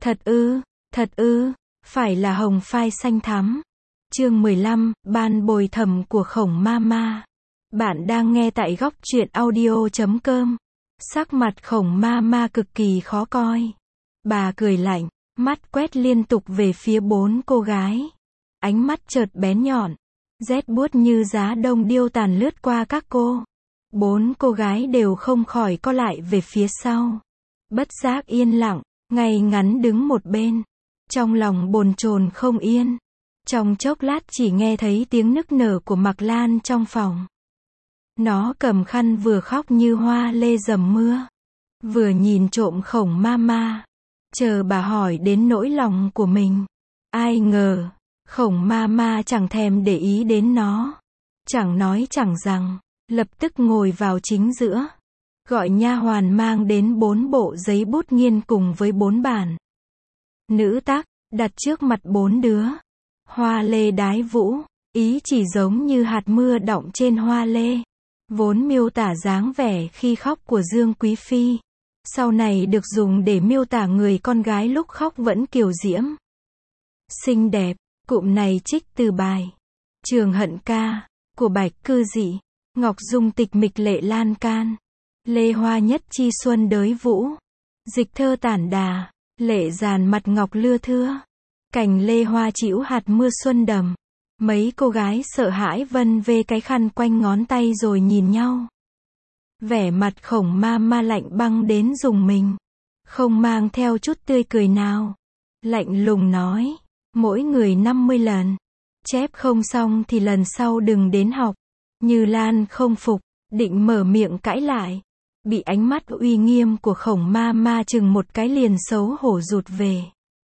Thật ư, phải là hồng phai xanh thắm. Chương 15, ban bồi thẩm của Khổng Mama. Bạn đang nghe tại góc truyện audio.com. Sắc mặt Khổng Mama cực kỳ khó coi. Bà cười lạnh, mắt quét liên tục về phía bốn cô gái. Ánh mắt chợt bén nhọn, rét buốt như giá đông điêu tàn lướt qua các cô. Bốn cô gái đều không khỏi co lại về phía sau. Bất giác yên lặng, ngay ngắn đứng một bên. Trong lòng bồn chồn không yên. Trong chốc lát chỉ nghe thấy tiếng nức nở của Mạc Lan trong phòng. Nó cầm khăn vừa khóc như hoa lê dầm mưa, vừa nhìn trộm Khổng Mama, chờ bà hỏi đến nỗi lòng của mình. Ai ngờ, Khổng Mama chẳng thèm để ý đến nó. Chẳng nói chẳng rằng, lập tức ngồi vào chính giữa. Gọi nha hoàn mang đến 4 bộ giấy bút nghiên cùng với 4 bản nữ tác, đặt trước mặt 4 đứa. Hoa lê đái vũ, ý chỉ giống như hạt mưa đọng trên hoa lê. Vốn miêu tả dáng vẻ khi khóc của Dương Quý Phi. Sau này được dùng để miêu tả người con gái lúc khóc vẫn kiều diễm, xinh đẹp. Cụm này trích từ bài Trường Hận Ca của Bạch Cư Dị. Ngọc Dung tịch mịch lệ lan can, lê hoa nhất chi xuân đới vũ. Dịch thơ tản đà, lệ giàn mặt ngọc lưa thưa. Cành lê hoa chĩu hạt mưa xuân đầm. Mấy cô gái sợ hãi vân vê cái khăn quanh ngón tay rồi nhìn nhau. Vẻ mặt Khổng Mama lạnh băng đến rùng mình, không mang theo chút tươi cười nào. Lạnh lùng nói, mỗi người 50 lần. Chép không xong thì lần sau đừng đến học. Như Lan không phục, định mở miệng cãi lại. Bị ánh mắt uy nghiêm của Khổng Mama chừng một cái liền xấu hổ rụt về.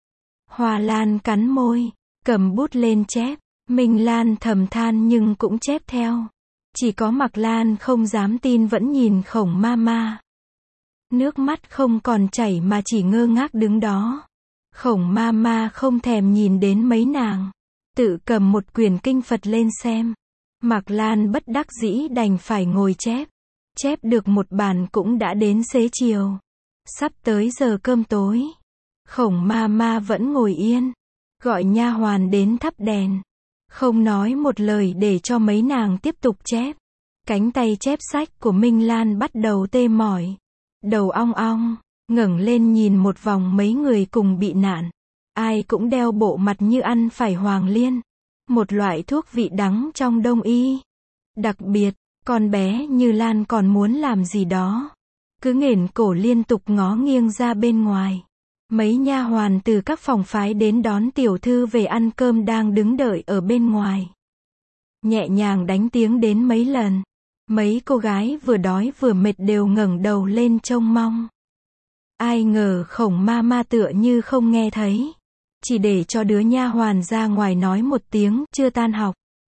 Hoa Lan cắn môi, cầm bút lên chép. Minh Lan thầm than nhưng cũng chép theo. Chỉ có Mạc Lan không dám tin vẫn nhìn Khổng Mama. Nước mắt không còn chảy mà chỉ ngơ ngác đứng đó. Khổng Mama không thèm nhìn đến mấy nàng, tự cầm một quyển kinh Phật lên xem. Mạc Lan bất đắc dĩ đành phải ngồi chép. Chép được một bản cũng đã đến xế chiều. Sắp tới giờ cơm tối. Khổng Mama vẫn ngồi yên, gọi nha hoàn đến thắp đèn. Không nói một lời để cho mấy nàng tiếp tục chép. Cánh tay chép sách của Minh Lan bắt đầu tê mỏi. Đầu ong ong, ngẩng lên nhìn một vòng mấy người cùng bị nạn. Ai cũng đeo bộ mặt như ăn phải hoàng liên. Một loại thuốc vị đắng trong đông y. Đặc biệt, con bé Như Lan còn muốn làm gì đó. Cứ nghển cổ liên tục ngó nghiêng ra bên ngoài. Mấy nha hoàn từ các phòng phái đến đón tiểu thư về ăn cơm đang đứng đợi ở bên ngoài. Nhẹ nhàng đánh tiếng đến mấy lần. Mấy cô gái vừa đói vừa mệt đều ngẩng đầu lên trông mong. Ai ngờ Khổng Mama tựa như không nghe thấy. Chỉ để cho đứa nha hoàn ra ngoài nói một tiếng, chưa tan học.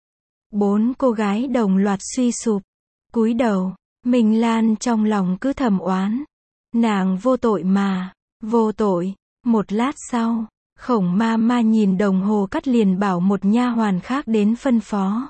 4 cô gái đồng loạt suy sụp, cúi đầu. Minh Lan trong lòng cứ thầm oán. Nàng vô tội mà, vô tội. Một lát sau, Khổng Mama nhìn đồng hồ cắt liền bảo một nha hoàn khác đến phân phó.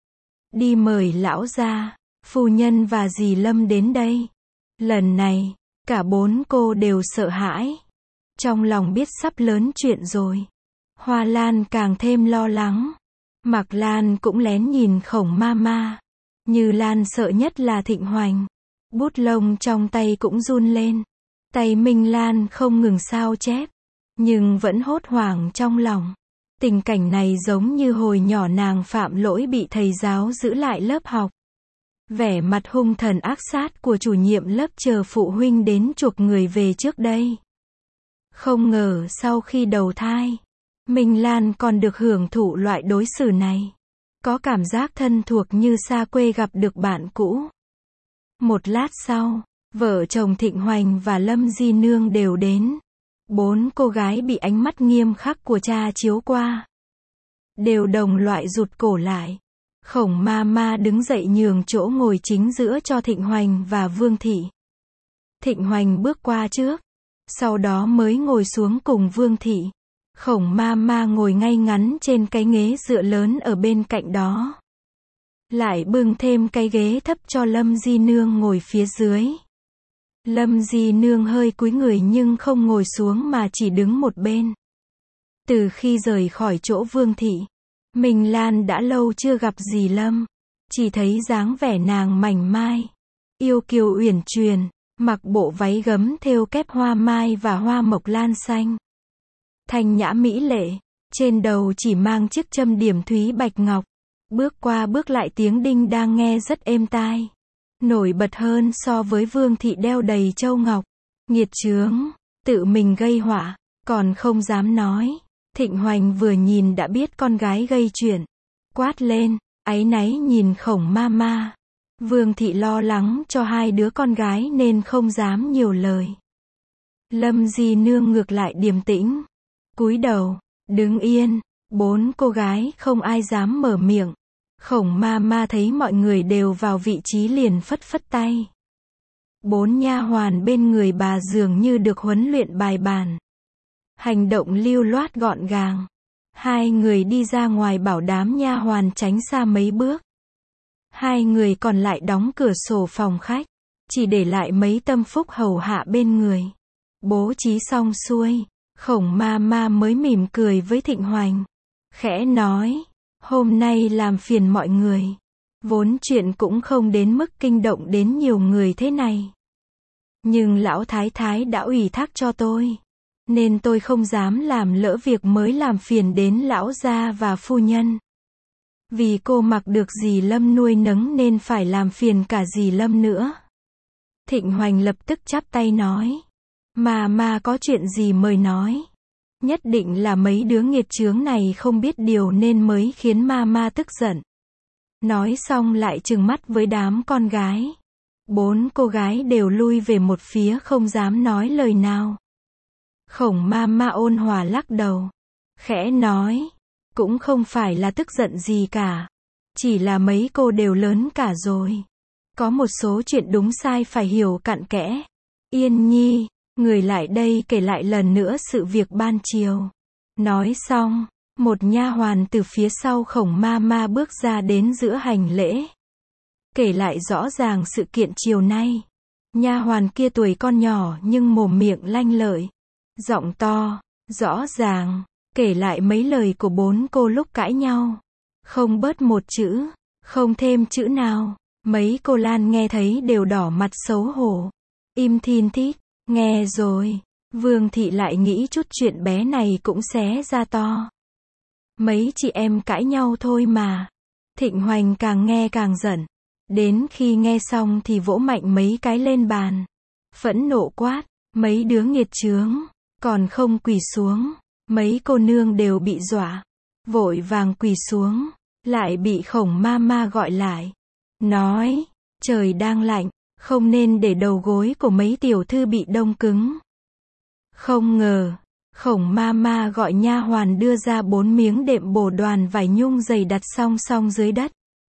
Đi mời lão gia, phu nhân và dì Lâm đến đây. Lần này, cả 4 cô đều sợ hãi. Trong lòng biết sắp lớn chuyện rồi. Hoa Lan càng thêm lo lắng. Mạc Lan cũng lén nhìn Khổng Mama. Như Lan sợ nhất là Thịnh Hoành. Bút lông trong tay cũng run lên. Tay Minh Lan không ngừng sao chép, nhưng vẫn hốt hoảng trong lòng. Tình cảnh này giống như hồi nhỏ nàng phạm lỗi bị thầy giáo giữ lại lớp học. Vẻ mặt hung thần ác sát của chủ nhiệm lớp chờ phụ huynh đến chuộc người về trước đây. Không ngờ sau khi đầu thai, Minh Lan còn được hưởng thụ loại đối xử này. Có cảm giác thân thuộc như xa quê gặp được bạn cũ. Một lát sau, vợ chồng Thịnh Hoành và Lâm Di Nương đều đến. 4 cô gái bị ánh mắt nghiêm khắc của cha chiếu qua, đều đồng loại rụt cổ lại. Khổng Mama đứng dậy nhường chỗ ngồi chính giữa cho Thịnh Hoành và Vương Thị. Thịnh Hoành bước qua trước, sau đó mới ngồi xuống cùng Vương Thị. Khổng Mama ngồi ngay ngắn trên cái ghế dựa lớn ở bên cạnh đó. Lại bưng thêm cái ghế thấp cho Lâm Di Nương ngồi phía dưới. Lâm Di Nương hơi cúi người nhưng không ngồi xuống mà chỉ đứng một bên. Từ khi rời khỏi chỗ Vương thị, Minh Lan đã lâu chưa gặp dì Lâm. Chỉ thấy dáng vẻ nàng mảnh mai, yêu kiều uyển chuyển, mặc bộ váy gấm thêu kép hoa mai và hoa mộc lan xanh. Thanh nhã mỹ lệ, trên đầu chỉ mang chiếc châm điểm thúy bạch ngọc. Bước qua bước lại tiếng đinh đang nghe rất êm tai. Nổi bật hơn so với Vương thị đeo đầy châu ngọc. Nghiệt chướng, tự mình gây họa, còn không dám nói. Thịnh Hoành vừa nhìn đã biết con gái gây chuyện. Quát lên, áy náy nhìn Khổng Mama. Vương thị lo lắng cho hai đứa con gái nên không dám nhiều lời. Lâm Di Nương ngược lại điềm tĩnh, cúi đầu, đứng yên. Bốn cô gái không ai dám mở miệng. Khổng Mama thấy mọi người đều vào vị trí liền phất phất tay. Bốn nha hoàn bên người bà dường như được huấn luyện bài bản. Hành động lưu loát gọn gàng. Hai người đi ra ngoài bảo đám nha hoàn tránh xa mấy bước. Hai người còn lại đóng cửa sổ phòng khách, chỉ để lại mấy tâm phúc hầu hạ bên người. Bố trí xong xuôi, Khổng Mama mới mỉm cười với Thịnh Hoành, khẽ nói, hôm nay làm phiền mọi người. Vốn chuyện cũng không đến mức kinh động đến nhiều người thế này. Nhưng lão thái thái đã ủy thác cho tôi, nên tôi không dám làm lỡ việc mới làm phiền đến lão gia và phu nhân. Vì cô mặc được dì Lâm nuôi nấng nên phải làm phiền cả dì Lâm nữa. Thịnh Hoành lập tức chắp tay nói, mà có chuyện gì mời nói. Nhất định là mấy đứa nghiệt chướng này không biết điều nên mới khiến ma tức giận. Nói xong lại trừng mắt với đám con gái. Bốn cô gái đều lui về một phía không dám nói lời nào. Khổng Mama ôn hòa lắc đầu, khẽ nói, cũng không phải là tức giận gì cả. Chỉ là mấy cô đều lớn cả rồi. Có một số chuyện đúng sai phải hiểu cặn kẽ. Yên Nhi, người lại đây kể lại lần nữa sự việc ban chiều. Nói xong, một nha hoàn từ phía sau Khổng Mama bước ra đến giữa hành lễ. Kể lại rõ ràng sự kiện chiều nay. Nha hoàn kia tuổi con nhỏ nhưng mồm miệng lanh lợi. Giọng to, rõ ràng, kể lại mấy lời của bốn cô lúc cãi nhau. Không bớt một chữ, không thêm chữ nào. Mấy cô Lan nghe thấy đều đỏ mặt xấu hổ. Im thin thít, nghe rồi. Vương thị lại nghĩ chút chuyện bé này cũng xé ra to. Mấy chị em cãi nhau thôi mà. Thịnh Hoành càng nghe càng giận. Đến khi nghe xong thì vỗ mạnh mấy cái lên bàn. Phẫn nộ quát, mấy đứa nghiệt chướng, còn không quỳ xuống. Mấy cô nương đều bị dọa, vội vàng quỳ xuống, lại bị Khổng Mama gọi lại. Nói, trời đang lạnh, không nên để đầu gối của mấy tiểu thư bị đông cứng. Không ngờ, Khổng Mama gọi nha hoàn đưa ra 4 miếng đệm bồ đoàn vải nhung dày đặt song song dưới đất.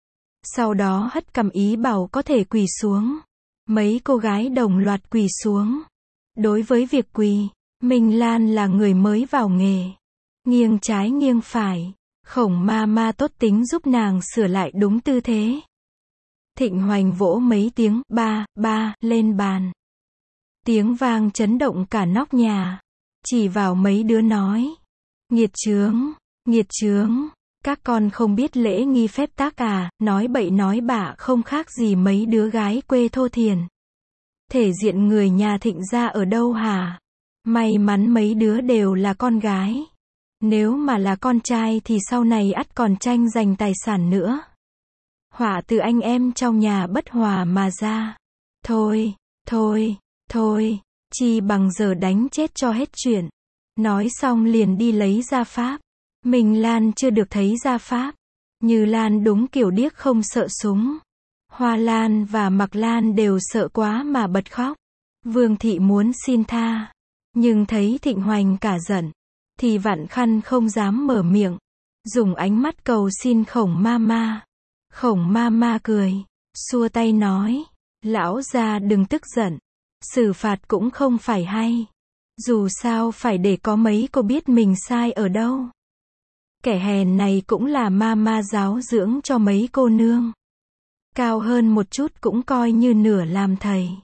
Sau đó hất cằm ý bảo có thể quỳ xuống. Mấy cô gái đồng loạt quỳ xuống. Đối với việc quỳ, Minh Lan là người mới vào nghề. Nghiêng trái nghiêng phải, Khổng Mama tốt tính giúp nàng sửa lại đúng tư thế. Thịnh Hoành vỗ mấy tiếng ba lên bàn. Tiếng vang chấn động cả nóc nhà. Chỉ vào mấy đứa nói, nghiệt chướng, các con không biết lễ nghi phép tắc à, nói bậy nói bạ không khác gì mấy đứa gái quê thô thiền. Thể diện người nhà Thịnh gia ở đâu hả? May mắn mấy đứa đều là con gái. Nếu mà là con trai thì sau này ắt còn tranh giành tài sản nữa. Họa từ anh em trong nhà bất hòa mà ra. Thôi, chi bằng giờ đánh chết cho hết chuyện. Nói xong liền đi lấy gia pháp. Minh Lan chưa được thấy gia pháp. Như Lan đúng kiểu điếc không sợ súng. Hoa Lan và Mặc Lan đều sợ quá mà bật khóc. Vương thị muốn xin tha, nhưng thấy Thịnh Hoành cả giận, thì vặn khăn không dám mở miệng, dùng ánh mắt cầu xin Khổng Mama. Khổng Mama cười, xua tay nói, lão gia đừng tức giận, xử phạt cũng không phải hay. Dù sao phải để có mấy cô biết mình sai ở đâu. Kẻ hèn này cũng là Mama giáo dưỡng cho mấy cô nương. Cao hơn một chút cũng coi như nửa làm thầy.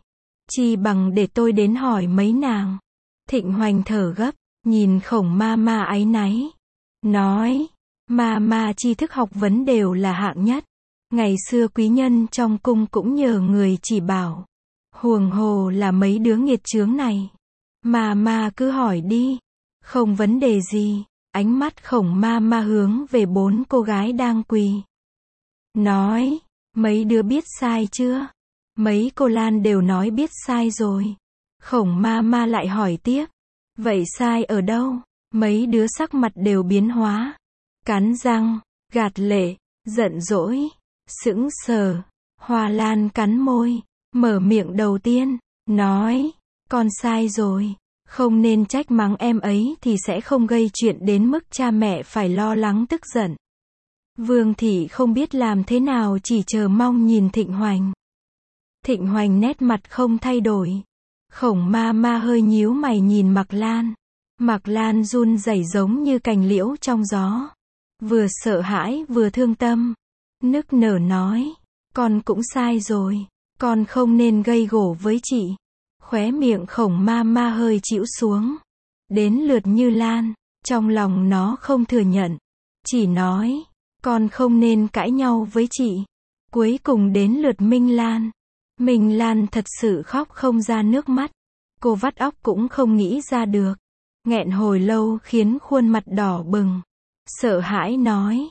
Chi bằng để tôi đến hỏi mấy nàng. Thịnh Hoành thở gấp, nhìn Khổng Mama áy náy. Nói, Mama tri thức học vấn đều là hạng nhất. Ngày xưa quý nhân trong cung cũng nhờ người chỉ bảo. Huồng hồ là mấy đứa nghiệt chướng này. Mama cứ hỏi đi. Không vấn đề gì. Ánh mắt Khổng Mama hướng về 4 cô gái đang quỳ. Nói, mấy đứa biết sai chưa? Mấy cô Lan đều nói biết sai rồi. Khổng Mama lại hỏi tiếp. Vậy sai ở đâu? Mấy đứa sắc mặt đều biến hóa. Cắn răng, gạt lệ, giận dỗi, sững sờ. Hoa Lan cắn môi, mở miệng đầu tiên, nói, con sai rồi. Không nên trách mắng em ấy thì sẽ không gây chuyện đến mức cha mẹ phải lo lắng tức giận. Vương thị không biết làm thế nào, chỉ chờ mong nhìn Thịnh Hoành. Thịnh Hoành nét mặt không thay đổi. Khổng Mama hơi nhíu mày nhìn Mạc Lan. Mạc Lan run rẩy giống như cành liễu trong gió. Vừa sợ hãi vừa thương tâm. Nức nở nói, con cũng sai rồi. Con không nên gây gổ với chị. Khóe miệng Khổng Mama hơi chĩu xuống. Đến lượt Như Lan, trong lòng nó không thừa nhận. Chỉ nói, con không nên cãi nhau với chị. Cuối cùng đến lượt Minh Lan. Minh Lan thật sự khóc không ra nước mắt. Cô vắt óc cũng không nghĩ ra được. Nghẹn hồi lâu khiến khuôn mặt đỏ bừng. Sợ hãi nói,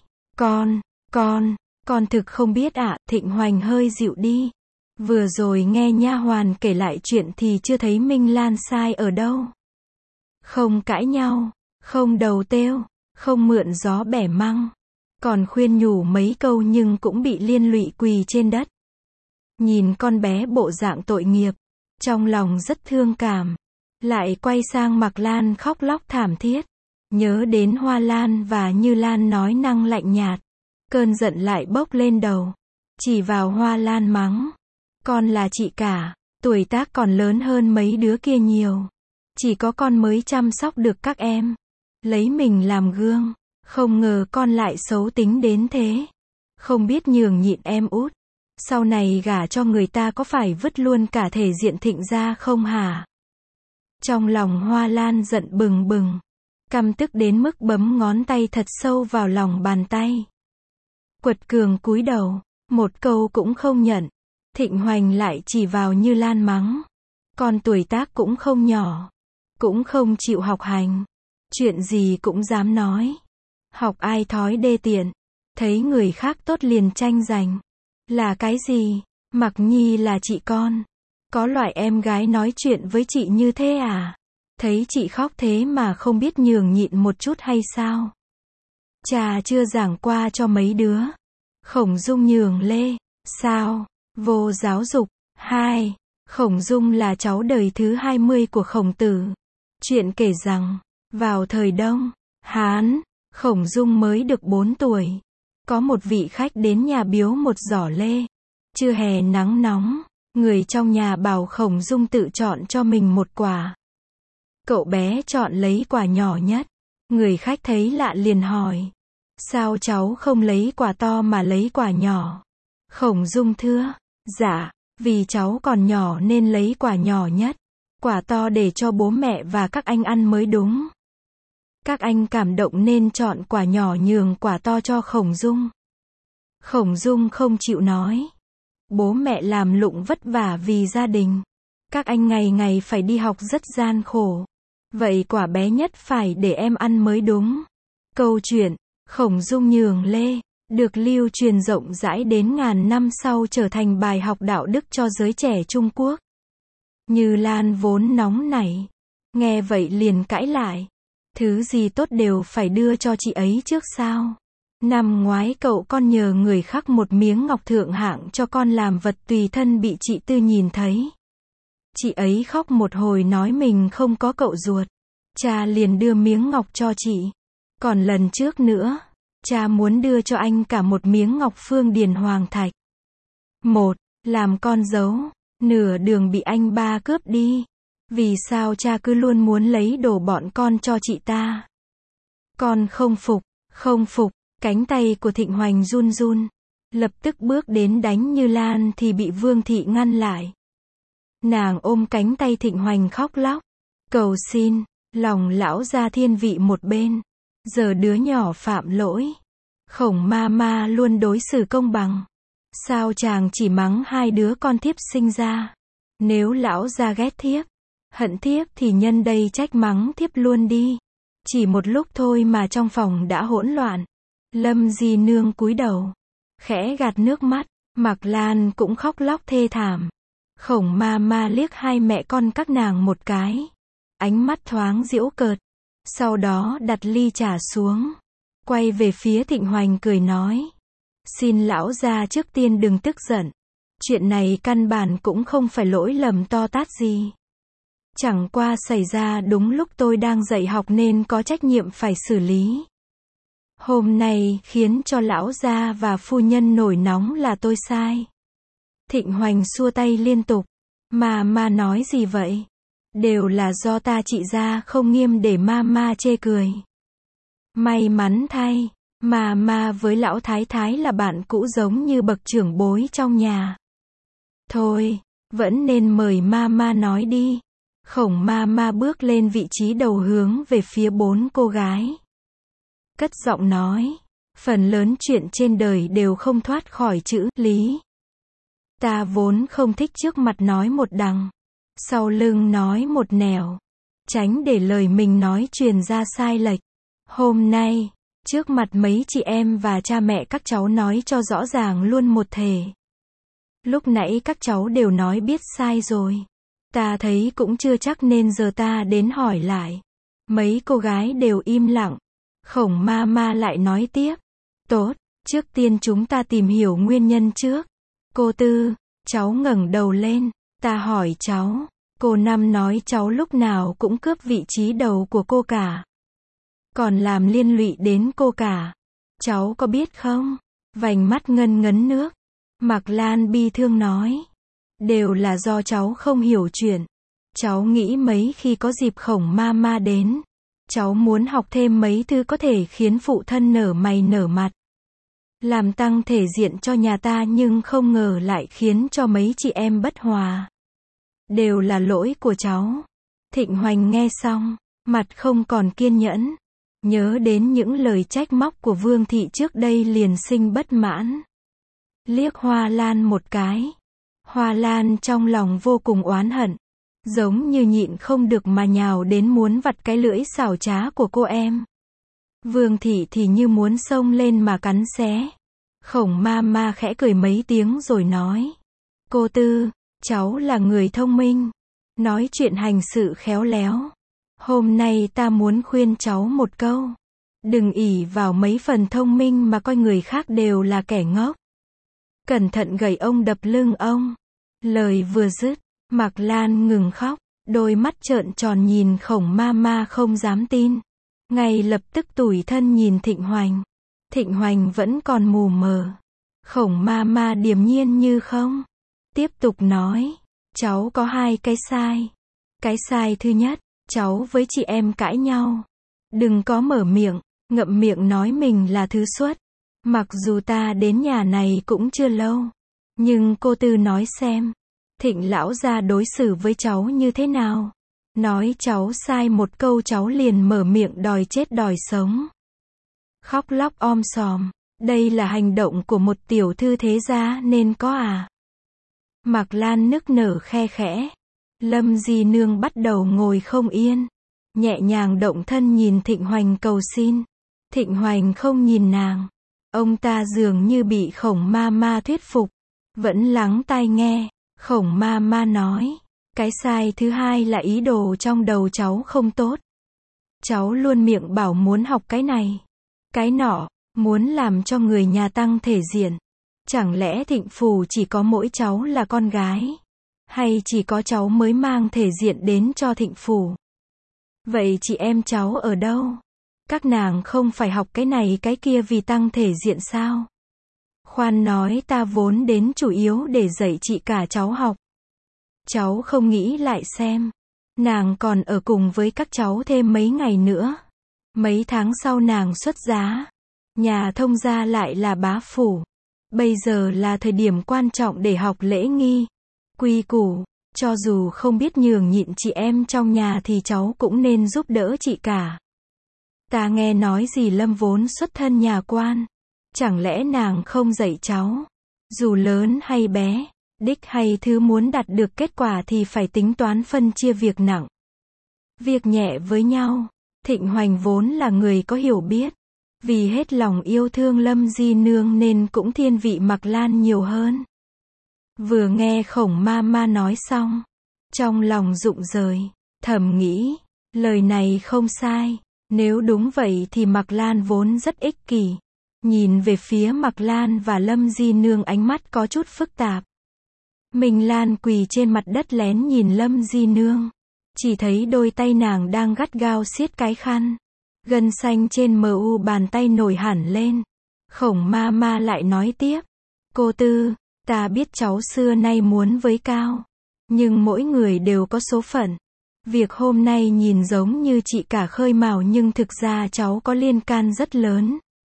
con thực không biết ạ. Thịnh Hoành hơi dịu đi. Vừa rồi nghe nha hoàn kể lại chuyện thì chưa thấy Minh Lan sai ở đâu. Không cãi nhau, không đầu têu, không mượn gió bẻ măng. Còn khuyên nhủ mấy câu nhưng cũng bị liên lụy quỳ trên đất. Nhìn con bé bộ dạng tội nghiệp, trong lòng rất thương cảm. Lại quay sang Mạc Lan khóc lóc thảm thiết. Nhớ đến Hoa Lan và Như Lan nói năng lạnh nhạt. Cơn giận lại bốc lên đầu. Chỉ vào Hoa Lan mắng. Con là chị cả, tuổi tác còn lớn hơn mấy đứa kia nhiều. Chỉ có con mới chăm sóc được các em. Lấy mình làm gương. Không ngờ con lại xấu tính đến thế. Không biết nhường nhịn em út. Sau này gả cho người ta có phải vứt luôn cả thể diện Thịnh ra không hả? Trong lòng Hoa Lan giận bừng bừng. Căm tức đến mức bấm ngón tay thật sâu vào lòng bàn tay. Quật cường cúi đầu, một câu cũng không nhận. Thịnh Hoành lại chỉ vào Như Lan mắng. Con tuổi tác cũng không nhỏ. Cũng không chịu học hành. Chuyện gì cũng dám nói. Học ai thói đê tiện. Thấy người khác tốt liền tranh giành. Là cái gì? Mặc Nhi là chị con. Có loại em gái nói chuyện với chị như thế à? Thấy chị khóc thế mà không biết nhường nhịn một chút hay sao? Cha chưa giảng qua cho mấy đứa. Khổng Dung nhường lê. Sao? Vô giáo dục. 2. Khổng Dung là cháu đời thứ 20 của Khổng Tử. Chuyện kể rằng, vào thời Đông, Hán, Khổng Dung mới được 4 tuổi. Có một vị khách đến nhà biếu một giỏ lê. Trưa hè nắng nóng, người trong nhà bảo Khổng Dung tự chọn cho mình một quả. Cậu bé chọn lấy quả nhỏ nhất. Người khách thấy lạ liền hỏi. Sao cháu không lấy quả to mà lấy quả nhỏ? Khổng Dung thưa. Dạ, vì cháu còn nhỏ nên lấy quả nhỏ nhất. Quả to để cho bố mẹ và các anh ăn mới đúng. Các anh cảm động nên chọn quả nhỏ nhường quả to cho Khổng Dung. Khổng Dung không chịu nói. Bố mẹ làm lụng vất vả vì gia đình. Các anh ngày ngày phải đi học rất gian khổ. Vậy quả bé nhất phải để em ăn mới đúng. Câu chuyện, Khổng Dung nhường lê, được lưu truyền rộng rãi đến ngàn năm sau trở thành bài học đạo đức cho giới trẻ Trung Quốc. Như Lan vốn nóng nảy. Nghe vậy liền cãi lại. Thứ gì tốt đều phải đưa cho chị ấy trước sao? Năm ngoái cậu con nhờ người khắc một miếng ngọc thượng hạng cho con làm vật tùy thân bị chị Tư nhìn thấy. Chị ấy khóc một hồi nói mình không có cậu ruột. Cha liền đưa miếng ngọc cho chị. Còn lần trước nữa, cha muốn đưa cho anh cả một miếng ngọc phương điền hoàng thạch. Một, làm con dấu, nửa đường bị anh ba cướp đi. Vì sao cha cứ luôn muốn lấy đồ bọn con cho chị ta? Con không phục, cánh tay của Thịnh Hoành run run. Lập tức bước đến đánh Như Lan thì bị Vương thị ngăn lại. Nàng ôm cánh tay Thịnh Hoành khóc lóc, cầu xin, lòng lão gia thiên vị một bên. Giờ đứa nhỏ phạm lỗi, Khổng ma ma luôn đối xử công bằng. Sao chàng chỉ mắng hai đứa con thiếp sinh ra? Nếu lão gia ghét thiếp, hận thiếp thì nhân đây trách mắng thiếp luôn đi. Chỉ một lúc thôi mà trong phòng đã hỗn loạn. Lâm Di Nương cúi đầu, khẽ gạt nước mắt, Mạc Lan cũng khóc lóc thê thảm. Khổng ma ma liếc hai mẹ con các nàng một cái, ánh mắt thoáng giễu cợt, sau đó đặt ly trà xuống, quay về phía Thịnh Hoành cười nói, xin lão gia trước tiên đừng tức giận, chuyện này căn bản cũng không phải lỗi lầm to tát gì. Chẳng qua xảy ra đúng lúc tôi đang dạy học nên có trách nhiệm phải xử lý. Hôm nay khiến cho lão gia và phu nhân nổi nóng là tôi sai. Thịnh Hoành xua tay liên tục. Ma nói gì vậy? Đều là do ta trị gia không nghiêm để ma chê cười. May mắn thay, ma với lão thái thái là bạn cũ giống như bậc trưởng bối trong nhà. Thôi, vẫn nên mời ma nói đi. Khổng ma bước lên vị trí đầu hướng về phía bốn cô gái. Cất giọng nói, phần lớn chuyện trên đời đều không thoát khỏi chữ lý. Ta vốn không thích trước mặt nói một đằng, sau lưng nói một nẻo, tránh để lời mình nói truyền ra sai lệch. Hôm nay, trước mặt mấy chị em và cha mẹ các cháu nói cho rõ ràng luôn một thể. Lúc nãy các cháu đều nói biết sai rồi. Ta thấy cũng chưa chắc nên giờ ta đến hỏi lại. Mấy cô gái đều im lặng. Khổng ma lại nói tiếp. Tốt, trước tiên chúng ta tìm hiểu nguyên nhân trước. Cô Tư, cháu ngẩng đầu lên, ta hỏi cháu. Cô Năm nói cháu lúc nào cũng cướp vị trí đầu của cô cả. Còn làm liên lụy đến cô cả. Cháu có biết không? Vành mắt ngân ngấn nước. Mạc Lan bi thương nói. Đều là do cháu không hiểu chuyện. Cháu nghĩ mấy khi có dịp Khổng ma đến, cháu muốn học thêm mấy thứ có thể khiến phụ thân nở mày nở mặt. Làm tăng thể diện cho nhà ta nhưng không ngờ lại khiến cho mấy chị em bất hòa. Đều là lỗi của cháu. Thịnh Hoành nghe xong, mặt không còn kiên nhẫn. Nhớ đến những lời trách móc của Vương thị trước đây liền sinh bất mãn. Liếc Hoa Lan một cái. Hoa Lan trong lòng vô cùng oán hận. Giống như nhịn không được mà nhào đến muốn vặt cái lưỡi xảo trá của cô em. Vương thị thì như muốn xông lên mà cắn xé. Khổng ma khẽ cười mấy tiếng rồi nói. Cô Tư, cháu là người thông minh. Nói chuyện hành sự khéo léo. Hôm nay ta muốn khuyên cháu một câu. Đừng ỷ vào mấy phần thông minh mà coi người khác đều là kẻ ngốc. Cẩn thận gậy ông đập lưng ông. Lời vừa dứt, Mạc Lan ngừng khóc, đôi mắt trợn tròn nhìn Khổng ma không dám tin. Ngay lập tức tủi thân nhìn Thịnh Hoành. Thịnh Hoành vẫn còn mù mờ. Khổng ma điềm nhiên như không. Tiếp tục nói, cháu có hai cái sai. Cái sai thứ nhất, cháu với chị em cãi nhau. Đừng có mở miệng, ngậm miệng nói mình là thứ xuất. Mặc dù ta đến nhà này cũng chưa lâu. Nhưng cô Tư nói xem, Thịnh lão gia đối xử với cháu như thế nào? Nói cháu sai một câu cháu liền mở miệng đòi chết đòi sống. Khóc lóc om sòm, đây là hành động của một tiểu thư thế gia nên có à? Mạc Lan nức nở khe khẽ. Lâm Di Nương bắt đầu ngồi không yên. Nhẹ nhàng động thân nhìn Thịnh Hoành cầu xin. Thịnh Hoành không nhìn nàng. Ông ta dường như bị Khổng ma thuyết phục. Vẫn lắng tai nghe. Khổng ma nói. Cái sai thứ hai là ý đồ trong đầu cháu không tốt. Cháu luôn miệng bảo muốn học cái này, cái nọ, muốn làm cho người nhà tăng thể diện. Chẳng lẽ Thịnh phủ chỉ có mỗi cháu là con gái? Hay chỉ có cháu mới mang thể diện đến cho Thịnh phủ? Vậy chị em cháu ở đâu? Các nàng không phải học cái này cái kia vì tăng thể diện sao? Khoan nói ta vốn đến chủ yếu để dạy chị cả cháu học. Cháu không nghĩ lại xem. Nàng còn ở cùng với các cháu thêm mấy ngày nữa. Mấy tháng sau nàng xuất giá. Nhà thông gia lại là bá phủ. Bây giờ là thời điểm quan trọng để học lễ nghi, quy củ. Cho dù không biết nhường nhịn chị em trong nhà thì cháu cũng nên giúp đỡ chị cả. Ta nghe nói dì Lâm vốn xuất thân nhà quan. Chẳng lẽ nàng không dạy cháu? Dù lớn hay bé, đích hay thứ muốn đạt được kết quả thì phải tính toán phân chia việc nặng, việc nhẹ với nhau. Thịnh Hoành vốn là người có hiểu biết. Vì hết lòng yêu thương Lâm Di Nương nên cũng thiên vị Mạc Lan nhiều hơn. Vừa nghe Khổng Mama nói xong, trong lòng rụng rời, thầm nghĩ, lời này không sai. Nếu đúng vậy thì Mạc Lan vốn rất ích kỷ. Nhìn về phía Mạc Lan và Lâm Di Nương ánh mắt có chút phức tạp. Minh Lan quỳ trên mặt đất lén nhìn Lâm Di Nương. Chỉ thấy đôi tay nàng đang gắt gao siết cái khăn. Gân xanh trên mu bàn tay nổi hẳn lên. Khổng Mama lại nói tiếp. Cô Tư, ta biết cháu xưa nay muốn với Cao. Nhưng mỗi người đều có số phận. Việc hôm nay nhìn giống như chị cả khơi mào nhưng thực ra cháu có liên can rất lớn.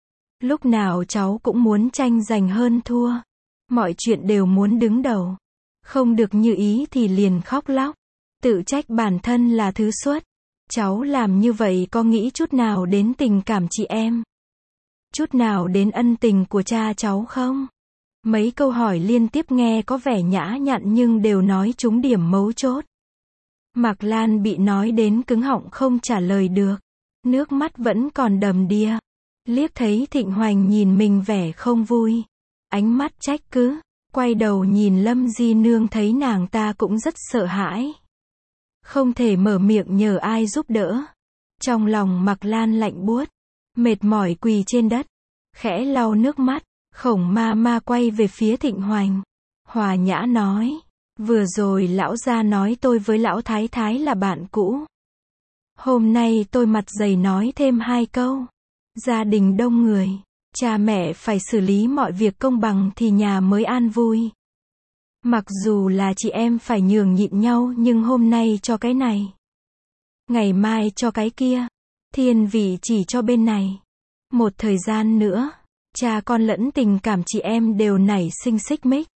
Lúc nào cháu cũng muốn tranh giành hơn thua. Mọi chuyện đều muốn đứng đầu. Không được như ý thì liền khóc lóc. Tự trách bản thân là thứ xuất. Cháu làm như vậy có nghĩ chút nào đến tình cảm chị em? Chút nào đến ân tình của cha cháu không? Mấy câu hỏi liên tiếp nghe có vẻ nhã nhặn nhưng đều nói trúng điểm mấu chốt. Mạc Lan bị nói đến cứng họng không trả lời được. Nước mắt vẫn còn đầm đìa. Liếc thấy Thịnh Hoành nhìn mình vẻ không vui. Ánh mắt trách cứ. Quay đầu nhìn Lâm Di Nương thấy nàng ta cũng rất sợ hãi. Không thể mở miệng nhờ ai giúp đỡ. Trong lòng Mạc Lan lạnh buốt. Mệt mỏi quỳ trên đất. Khẽ lau nước mắt. Khổng Mama quay về phía Thịnh Hoành. Hòa nhã nói. Vừa rồi lão gia nói tôi với lão thái thái là bạn cũ. Hôm nay tôi mặt dày nói thêm 2 câu. Gia đình đông người. Cha mẹ phải xử lý mọi việc công bằng thì nhà mới an vui. Mặc dù là chị em phải nhường nhịn nhau nhưng hôm nay cho cái này. Ngày mai cho cái kia. Thiên vị chỉ cho bên này. Một thời gian nữa, cha con lẫn tình cảm chị em đều nảy sinh xích mích.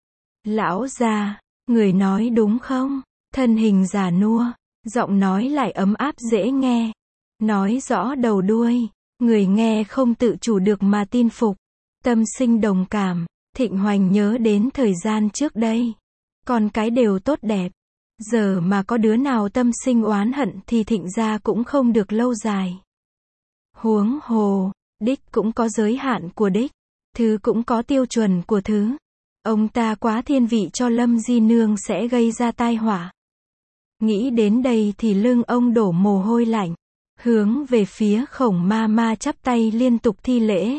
Lão gia, người nói đúng không? Thân hình già nua, giọng nói lại ấm áp dễ nghe. Nói rõ đầu đuôi, người nghe không tự chủ được mà tin phục. Tâm sinh đồng cảm. Thịnh Hoành nhớ đến thời gian trước đây. Con cái đều tốt đẹp. Giờ mà có đứa nào tâm sinh oán hận thì Thịnh gia cũng không được lâu dài. Huống hồ, đích cũng có giới hạn của đích. Thứ cũng có tiêu chuẩn của thứ. Ông ta quá thiên vị cho Lâm Di Nương sẽ gây ra tai họa. Nghĩ đến đây thì lưng ông đổ mồ hôi lạnh. Hướng về phía Khổng Mama chắp tay liên tục thi lễ.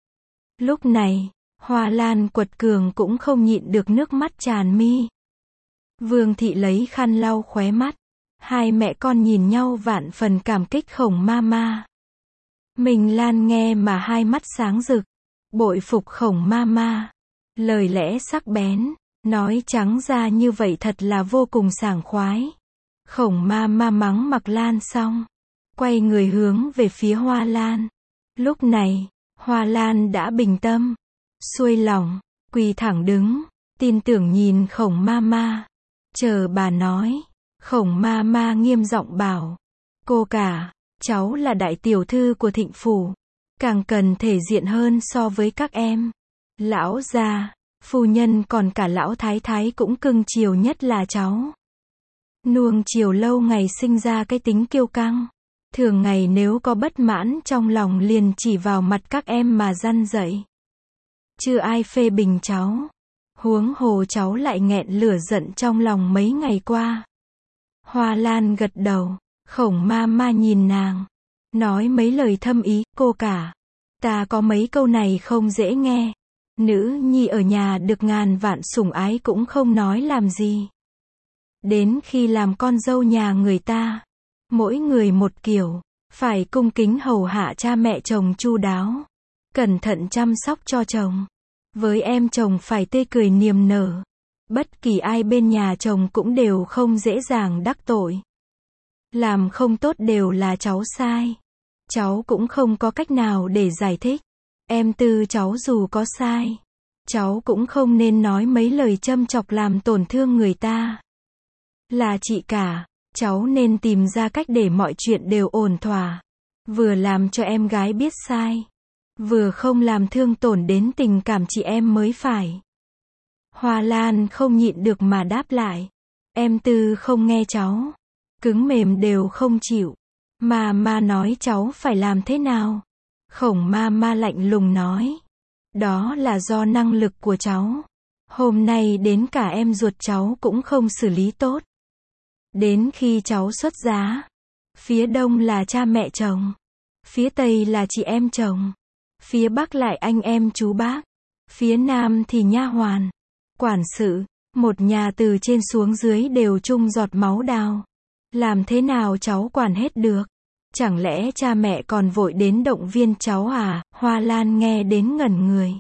Lúc này, Hoa Lan Quật Cường cũng không nhịn được nước mắt tràn mi. Vương thị lấy khăn lau khóe mắt. Hai mẹ con nhìn nhau vạn phần cảm kích Khổng Mama. Minh Lan nghe mà hai mắt sáng rực. Bội phục Khổng Mama. Lời lẽ sắc bén. Nói trắng ra như vậy thật là vô cùng sảng khoái. Khổng Mama mắng Mạc Lan xong. Quay người hướng về phía Hoa Lan. Lúc này, Hoa Lan đã bình tâm. Xuôi lòng, quỳ thẳng đứng, tin tưởng nhìn Khổng Mama. Chờ bà nói. Khổng Mama nghiêm giọng bảo. Cô cả, cháu là đại tiểu thư của Thịnh phủ. Càng cần thể diện hơn so với các em. Lão gia, phu nhân còn cả lão thái thái cũng cưng chiều nhất là cháu. Nuông chiều lâu ngày sinh ra cái tính kiêu căng. Thường ngày nếu có bất mãn trong lòng liền chỉ vào mặt các em mà răn dạy. Chưa ai phê bình cháu. Huống hồ cháu lại nghẹn lửa giận trong lòng mấy ngày qua. Hoa Lan gật đầu. Khổng Mama nhìn nàng. Nói mấy lời thâm ý. Cô cả, ta có mấy câu này không dễ nghe. Nữ nhi ở nhà được ngàn vạn sủng ái cũng không nói làm gì. Đến khi làm con dâu nhà người ta, mỗi người một kiểu, phải cung kính hầu hạ cha mẹ chồng chu đáo, cẩn thận chăm sóc cho chồng. Với em chồng phải tươi cười niềm nở. Bất kỳ ai bên nhà chồng cũng đều không dễ dàng đắc tội. Làm không tốt đều là cháu sai. Cháu cũng không có cách nào để giải thích. Em Tư cháu dù có sai, cháu cũng không nên nói mấy lời châm chọc làm tổn thương người ta. Là chị cả, cháu nên tìm ra cách để mọi chuyện đều ổn thỏa. Vừa làm cho em gái biết sai, vừa không làm thương tổn đến tình cảm chị em mới phải. Hoa Lan không nhịn được mà đáp lại. Em Tư không nghe cháu. Cứng mềm đều không chịu. Mama nói cháu phải làm thế nào? Khổng Mama lạnh lùng nói. Đó là do năng lực của cháu. Hôm nay đến cả em ruột cháu cũng không xử lý tốt. Đến khi cháu xuất giá, phía đông là cha mẹ chồng, phía tây là chị em chồng, phía bắc lại anh em chú bác, phía nam thì nha hoàn, quản sự, một nhà từ trên xuống dưới đều chung giọt máu đào. Làm thế nào cháu quản hết được? Chẳng lẽ cha mẹ còn vội đến động viên cháu à? Hoa Lan nghe đến ngẩn người.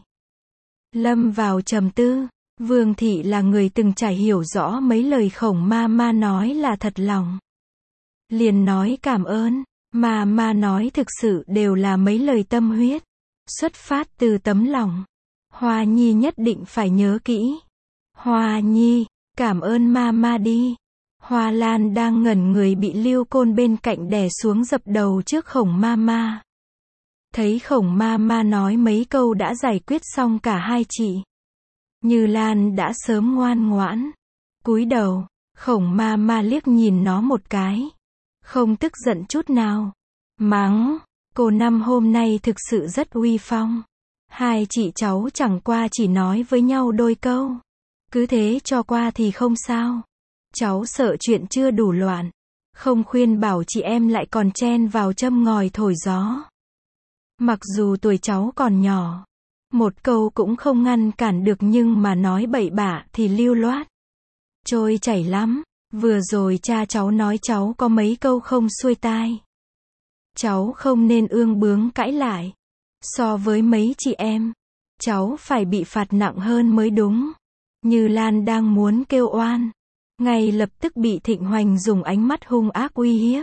Lâm vào trầm tư. Vương Thị là người từng trải hiểu rõ mấy lời Khổng Mama nói là thật lòng. Liền nói cảm ơn. Mama nói thực sự đều là mấy lời tâm huyết, xuất phát từ tấm lòng. Hoa Nhi nhất định phải nhớ kỹ. Hoa Nhi, cảm ơn Mama đi. Hoa Lan đang ngẩn người bị Lưu Côn bên cạnh đè xuống dập đầu trước Khổng Mama. Thấy Khổng Mama nói mấy câu đã giải quyết xong cả hai chị. Như Lan đã sớm ngoan ngoãn. Cúi đầu, Khổng Mama liếc nhìn nó một cái. Không tức giận chút nào. Mắng, cô Năm hôm nay thực sự rất uy phong. Hai chị cháu chẳng qua chỉ nói với nhau đôi câu. Cứ thế cho qua thì không sao. Cháu sợ chuyện chưa đủ loạn. Không khuyên bảo chị em lại còn chen vào châm ngòi thổi gió. Mặc dù tuổi cháu còn nhỏ, một câu cũng không ngăn cản được nhưng mà nói bậy bạ thì lưu loát. Trôi chảy lắm. Vừa rồi cha cháu nói cháu có mấy câu không xuôi tai. Cháu không nên ương bướng cãi lại. So với mấy chị em, cháu phải bị phạt nặng hơn mới đúng. Như Lan đang muốn kêu oan, ngay lập tức bị Thịnh Hoành dùng ánh mắt hung ác uy hiếp.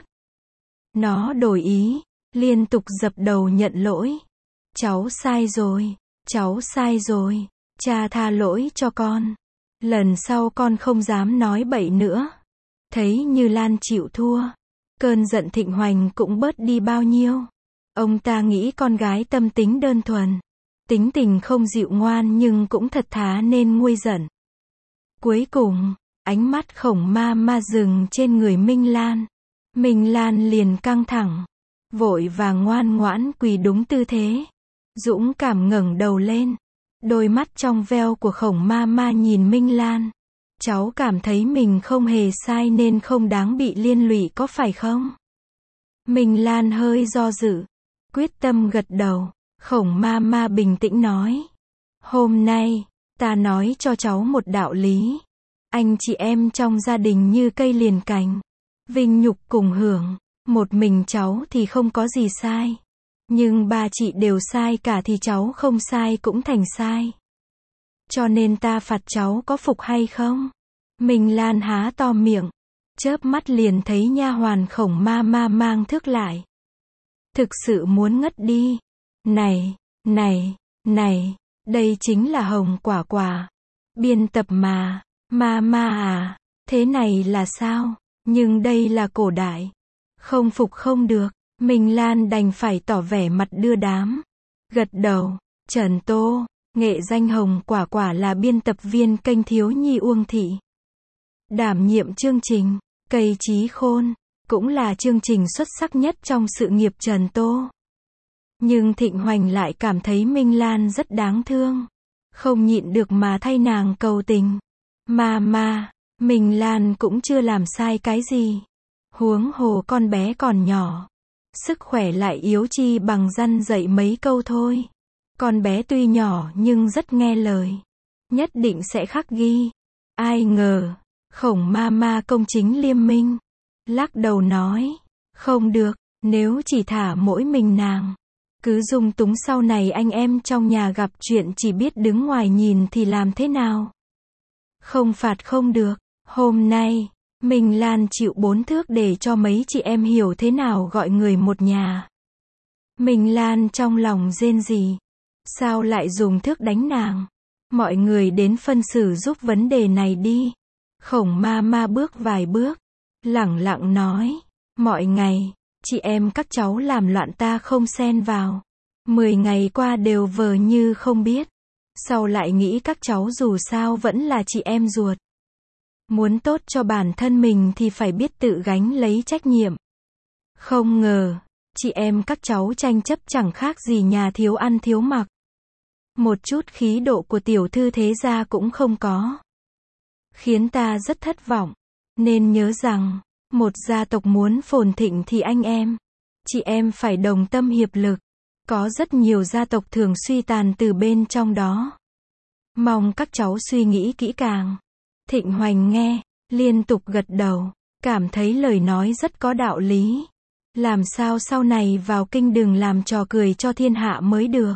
Nó đổi ý, liên tục dập đầu nhận lỗi. Cháu sai rồi, cháu sai rồi, cha tha lỗi cho con. Lần sau con không dám nói bậy nữa. Thấy Như Lan chịu thua, cơn giận Thịnh Hoành cũng bớt đi bao nhiêu. Ông ta nghĩ con gái tâm tính đơn thuần, tính tình không dịu ngoan nhưng cũng thật thà nên nguôi giận. Cuối cùng, ánh mắt Khổng Mama dừng trên người Minh Lan. Minh Lan liền căng thẳng, vội vàng ngoan ngoãn quỳ đúng tư thế, dũng cảm ngẩng đầu lên. Đôi mắt trong veo của Khổng Mama nhìn Minh Lan. Cháu cảm thấy mình không hề sai nên không đáng bị liên lụy có phải không? Minh Lan hơi do dự, quyết tâm gật đầu. Khổng Mama bình tĩnh nói. Hôm nay, ta nói cho cháu một đạo lý. Anh chị em trong gia đình như cây liền cành, vinh nhục cùng hưởng. Một mình cháu thì không có gì sai. Nhưng ba chị đều sai cả thì cháu không sai cũng thành sai. Cho nên ta phạt cháu có phục hay không? Minh Lan há to miệng, chớp mắt liền thấy nha hoàn Khổng Mama mang thước lại. Thực sự muốn ngất đi. Này, đây chính là Hồng Quả Quả. Biên tập mà. Mama à, thế này là sao? Nhưng đây là cổ đại. Không phục không được. Minh Lan đành phải tỏ vẻ mặt đưa đám. Gật đầu. Trần Tô, nghệ danh Hồng Quả Quả là biên tập viên kênh Thiếu Nhi Uông Thị. Đảm nhiệm chương trình Cây Trí Khôn, cũng là chương trình xuất sắc nhất trong sự nghiệp Trần Tô. Nhưng Thịnh Hoành lại cảm thấy Minh Lan rất đáng thương, không nhịn được mà thay nàng cầu tình. Mama, Minh Lan cũng chưa làm sai cái gì. Huống hồ con bé còn nhỏ, sức khỏe lại yếu chi bằng răn dạy mấy câu thôi. Con bé tuy nhỏ nhưng rất nghe lời, nhất định sẽ khắc ghi. Ai ngờ, Khổng Mama công chính liêm minh, lắc đầu nói, không được, nếu chỉ thả mỗi mình nàng, cứ dung túng sau này anh em trong nhà gặp chuyện chỉ biết đứng ngoài nhìn thì làm thế nào? Không phạt không được. Hôm nay, Minh Lan chịu 4 thước để cho mấy chị em hiểu thế nào gọi người một nhà. Minh Lan trong lòng rên rỉ, sao lại dùng thước đánh nàng? Mọi người đến phân xử giúp vấn đề này đi. Khổng Mama bước vài bước, lẳng lặng nói, mọi ngày, chị em các cháu làm loạn ta không xen vào. 10 ngày qua đều vờ như không biết. Sau lại nghĩ các cháu dù sao vẫn là chị em ruột. Muốn tốt cho bản thân mình thì phải biết tự gánh lấy trách nhiệm. Không ngờ, chị em các cháu tranh chấp chẳng khác gì nhà thiếu ăn thiếu mặc. Một chút khí độ của tiểu thư thế gia cũng không có. Khiến ta rất thất vọng. Nên nhớ rằng, một gia tộc muốn phồn thịnh thì anh em, chị em phải đồng tâm hiệp lực. Có rất nhiều gia tộc thường suy tàn từ bên trong đó. Mong các cháu suy nghĩ kỹ càng. Thịnh Hoành nghe, liên tục gật đầu, cảm thấy lời nói rất có đạo lý. Làm sao sau này vào kinh đừng làm trò cười cho thiên hạ mới được.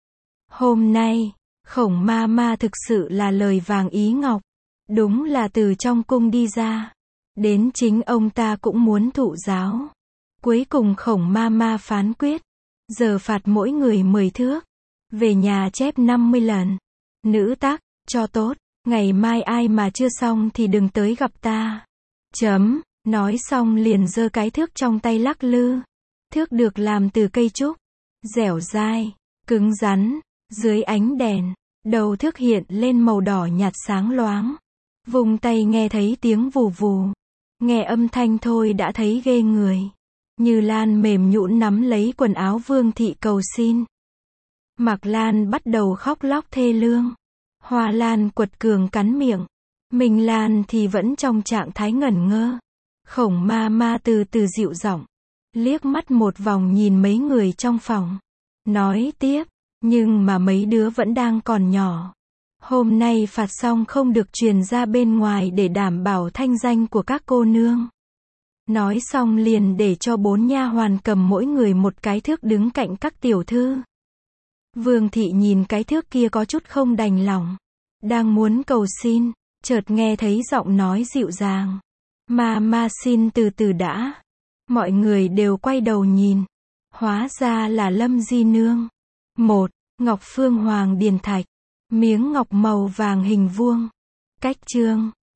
Hôm nay, Khổng Mama thực sự là lời vàng ý ngọc. Đúng là từ trong cung đi ra. Đến chính ông ta cũng muốn thụ giáo. Cuối cùng Khổng Mama phán quyết. Giờ phạt mỗi người 10 thước. Về nhà chép 50 lần. Nữ tắc, cho tốt. Ngày mai ai mà chưa xong thì đừng tới gặp ta. Chấm. Nói xong liền giơ cái thước trong tay lắc lư. Thước được làm từ cây trúc. Dẻo dai, cứng rắn. Dưới ánh đèn, đầu thước hiện lên màu đỏ nhạt sáng loáng. Vùng tay nghe thấy tiếng vù vù. Nghe âm thanh thôi đã thấy ghê người. Như Lan mềm nhũn nắm lấy quần áo Vương thị cầu xin. Mạc Lan bắt đầu khóc lóc thê lương. Hoa Lan quật cường cắn miệng. Minh Lan thì vẫn trong trạng thái ngẩn ngơ. Khổng Mama từ từ dịu giọng, liếc mắt một vòng nhìn mấy người trong phòng. Nói tiếp, nhưng mà mấy đứa vẫn đang còn nhỏ. Hôm nay phạt xong không được truyền ra bên ngoài để đảm bảo thanh danh của các cô nương. Nói xong liền để cho 4 nha hoàn cầm mỗi người một cái thước đứng cạnh các tiểu thư. Vương thị nhìn cái thước kia có chút không đành lòng. Đang muốn cầu xin, chợt nghe thấy giọng nói dịu dàng. Mama xin từ từ đã. Mọi người đều quay đầu nhìn. Hóa ra là Lâm Di Nương. 1. Ngọc Phương Hoàng Điền Thạch. Miếng ngọc màu vàng hình vuông. Cách chương